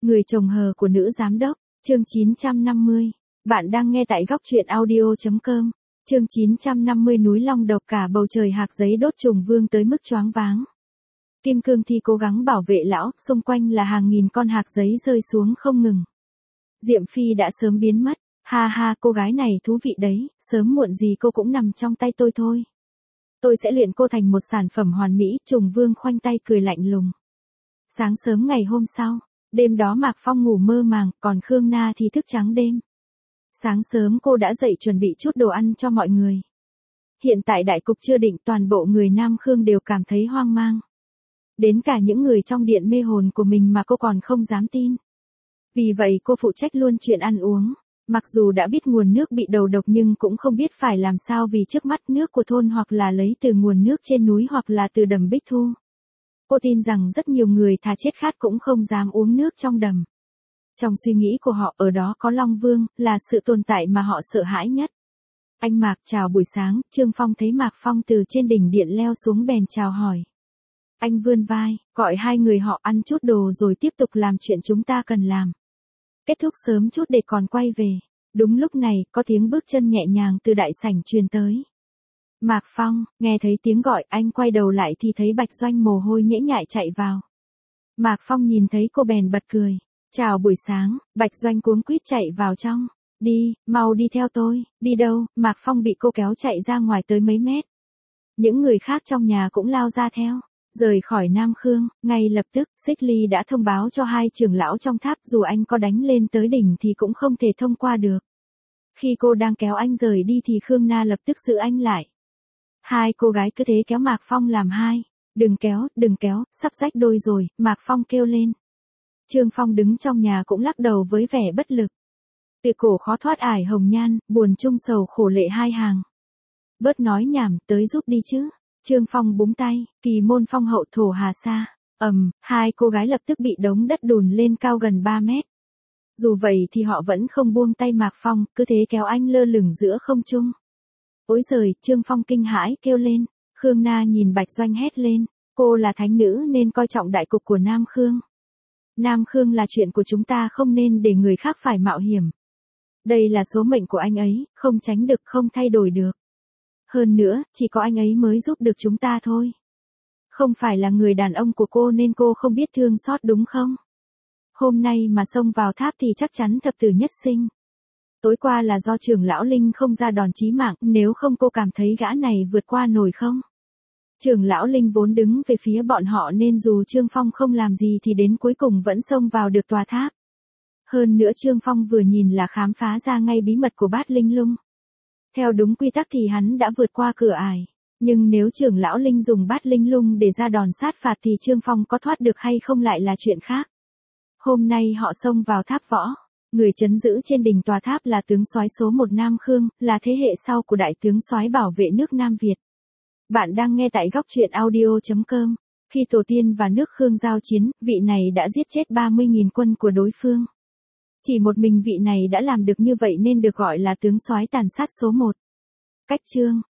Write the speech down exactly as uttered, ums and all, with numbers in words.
Người chồng hờ của nữ giám đốc, chương chín trăm năm mươi. Bạn đang nghe tại góc truyện audio chấm com. Chương chín trăm năm mươi núi long độc, cả bầu trời hạc giấy đốt trùng vương tới mức choáng váng. Kim Cương Thi cố gắng bảo vệ lão, xung quanh là hàng nghìn con hạc giấy rơi xuống không ngừng. Diệm Phi đã sớm biến mất, ha ha, cô gái này thú vị đấy, sớm muộn gì cô cũng nằm trong tay tôi thôi. Tôi sẽ luyện cô thành một sản phẩm hoàn mỹ, trùng vương khoanh tay cười lạnh lùng. Sáng sớm ngày hôm sau, đêm đó Mạc Phong ngủ mơ màng, còn Khương Na thì thức trắng đêm. Sáng sớm cô đã dậy chuẩn bị chút đồ ăn cho mọi người. Hiện tại đại cục chưa định, toàn bộ người Nam Khương đều cảm thấy hoang mang. Đến cả những người trong điện mê hồn của mình mà cô còn không dám tin. Vì vậy cô phụ trách luôn chuyện ăn uống. Mặc dù đã biết nguồn nước bị đầu độc nhưng cũng không biết phải làm sao, vì trước mắt nước của thôn hoặc là lấy từ nguồn nước trên núi hoặc là từ đầm Bích Thu. Cô tin rằng rất nhiều người thà chết khát cũng không dám uống nước trong đầm. Trong suy nghĩ của họ, ở đó có Long Vương, là sự tồn tại mà họ sợ hãi nhất. Anh Mạc, chào buổi sáng. Trương Phong thấy Mạc Phong từ trên đỉnh điện leo xuống bèn chào hỏi. Anh vươn vai, gọi hai người họ ăn chút đồ rồi tiếp tục làm chuyện chúng ta cần làm. Kết thúc sớm chút để còn quay về. Đúng lúc này, có tiếng bước chân nhẹ nhàng từ đại sảnh truyền tới. Mạc Phong, nghe thấy tiếng gọi, anh quay đầu lại thì thấy Bạch Doanh mồ hôi nhễ nhại chạy vào. Mạc Phong nhìn thấy cô bèn bật cười. Chào buổi sáng. Bạch Doanh cuống quýt chạy vào trong. Đi, mau đi theo tôi. Đi đâu? Mạc Phong bị cô kéo chạy ra ngoài tới mấy mét. Những người khác trong nhà cũng lao ra theo. Rời khỏi Nam Khương, ngay lập tức, Xích Ly đã thông báo cho hai trưởng lão trong tháp, dù anh có đánh lên tới đỉnh thì cũng không thể thông qua được. Khi cô đang kéo anh rời đi thì Khương Na lập tức giữ anh lại. Hai cô gái cứ thế kéo Mạc Phong làm hai. Đừng kéo, đừng kéo, sắp rách đôi rồi, Mạc Phong kêu lên. Trương Phong đứng trong nhà cũng lắc đầu với vẻ bất lực. Từ cổ khó thoát ải hồng nhan, buồn chung sầu khổ lệ hai hàng. Bớt nói nhảm, tới giúp đi chứ. Trương Phong búng tay, kỳ môn phong hậu thổ hà sa. Ầm, um, hai cô gái lập tức bị đống đất đùn lên cao gần ba mét. Dù vậy thì họ vẫn không buông tay Mạc Phong, cứ thế kéo anh lơ lửng giữa không trung. Ôi giời, Trương Phong kinh hãi kêu lên. Khương Na nhìn Bạch Doanh hét lên. Cô là thánh nữ nên coi trọng đại cục của Nam Khương. Nam Khương là chuyện của chúng ta, không nên để người khác phải mạo hiểm. Đây là số mệnh của anh ấy, không tránh được, không thay đổi được. Hơn nữa, chỉ có anh ấy mới giúp được chúng ta thôi. Không phải là người đàn ông của cô nên cô không biết thương xót đúng không? Hôm nay mà xông vào tháp thì chắc chắn thập tử nhất sinh. Tối qua là do trưởng lão Linh không ra đòn chí mạng, nếu không cô cảm thấy gã này vượt qua nổi không? Trưởng lão Linh vốn đứng về phía bọn họ nên dù Trương Phong không làm gì thì đến cuối cùng vẫn xông vào được tòa tháp. Hơn nữa Trương Phong vừa nhìn là khám phá ra ngay bí mật của Bát Linh Lung. Theo đúng quy tắc thì hắn đã vượt qua cửa ải. Nhưng nếu trưởng lão Linh dùng Bát Linh Lung để ra đòn sát phạt thì Trương Phong có thoát được hay không lại là chuyện khác. Hôm nay họ xông vào tháp võ. Người trấn giữ trên đỉnh tòa tháp là tướng soái số một Nam Khương, là thế hệ sau của đại tướng soái bảo vệ nước Nam Việt. Bạn đang nghe tại góc truyện audio chấm com. Khi tổ tiên và nước Khương giao chiến, vị này đã giết chết ba mươi nghìn quân của đối phương. Chỉ một mình vị này đã làm được như vậy nên được gọi là tướng soái tàn sát số một. Cách chương,